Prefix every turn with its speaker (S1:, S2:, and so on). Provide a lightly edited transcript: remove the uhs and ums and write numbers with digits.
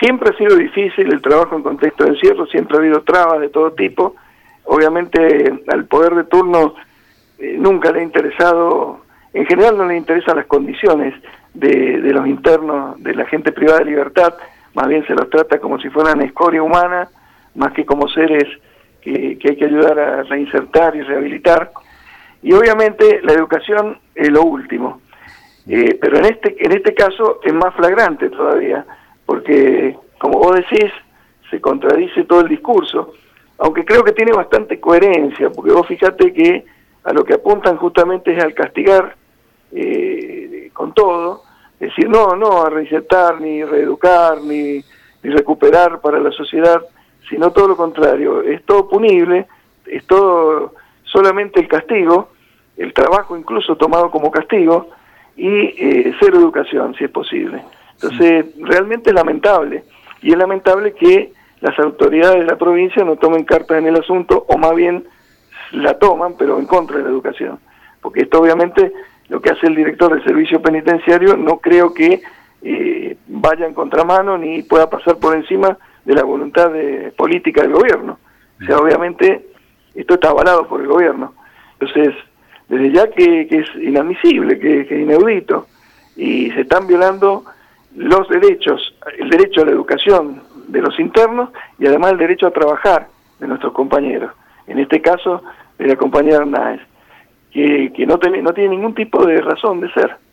S1: Siempre ha sido difícil el trabajo en contexto de encierro, siempre ha habido trabas de todo tipo. Obviamente al poder de turno nunca le ha interesado, en general no le interesan las condiciones de los internos, de la gente privada de libertad, más bien se los trata como si fueran escoria humana, más que como seres que hay que ayudar a reinsertar y rehabilitar. Y obviamente la educación es lo último. Pero en este caso es más flagrante todavía, porque como vos decís, se contradice todo el discurso, aunque creo que tiene bastante coherencia, porque vos fíjate que a lo que apuntan justamente es al castigar con todo, es decir, no a reinsertar, ni reeducar, ni recuperar para la sociedad, sino todo lo contrario, es todo punible, es todo solamente el castigo, el trabajo incluso tomado como castigo, y cero educación, si es posible. Entonces, realmente es lamentable, y es lamentable que las autoridades de la provincia no tomen cartas en el asunto, o más bien la toman, pero en contra de la educación. Porque esto obviamente, lo que hace el director del servicio penitenciario, no creo que vaya en contramano ni pueda pasar por encima de la voluntad política del gobierno. O sea, obviamente, esto está avalado por el gobierno. Entonces, desde ya que es inadmisible, que es inaudito, y se están violando los derechos, el derecho a la educación de los internos y además el derecho a trabajar de nuestros compañeros, en este caso de la compañera Arnáez, que no tiene ningún tipo de razón de ser.